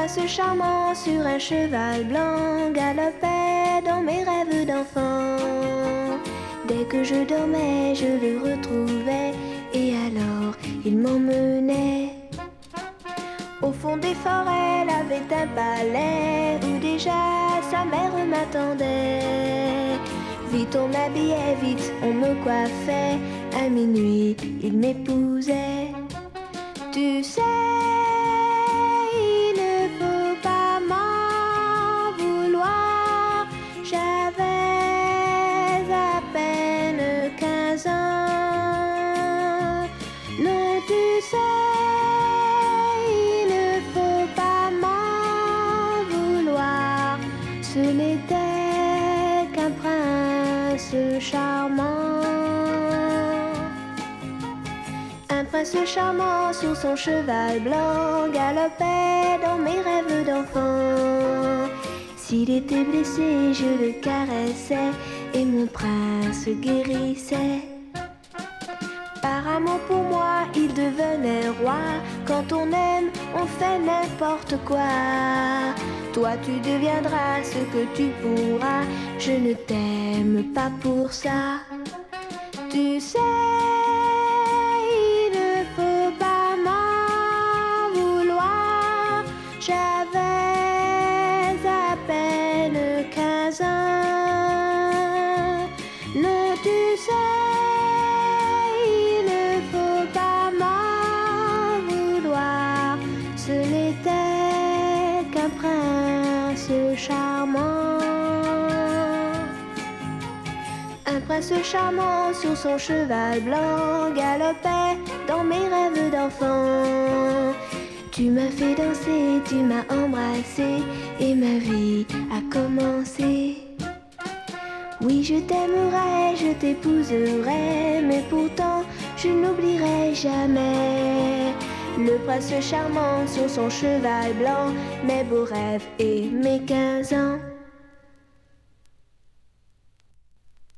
prince charmant sur un cheval blanc galopait dans mes rêves d'enfant. Dès que je dormais, je le retrouvais et alors il m'emmenait. Au fond des forêts, il avait un palais où déjà sa mère m'attendait. Vite on m'habillait, vite on me coiffait. À minuit, il m'épousait. Tu sais, il ne faut pas m'en vouloir. J'avais à peine 15 ans. Non, tu sais, il ne faut pas m'en vouloir. Ce n'était qu'un prince charmant. Un prince charmant sur son cheval blanc galopait dans mes rêves d'enfant. S'il était blessé, je le caressais et mon prince guérissait. Par amour pour moi, il devenait roi. Quand on aime, on fait n'importe quoi. Toi, tu deviendras ce que tu pourras. Je ne t'aime pas pour ça. Tu sais, il ne faut pas m'en vouloir. J'avais à peine 15 ans. Non, tu sais, il ne faut pas m'en vouloir. Ce n'était qu'un prince charmant. Un prince charmant sur son cheval blanc galopait dans mes rêves d'enfant. Tu m'as fait danser, tu m'as embrassé et ma vie a commencé. Oui, je t'aimerai, je t'épouserai, mais pourtant je n'oublierai jamais le prince charmant sur son cheval blanc, mes beaux rêves et mes 15 ans.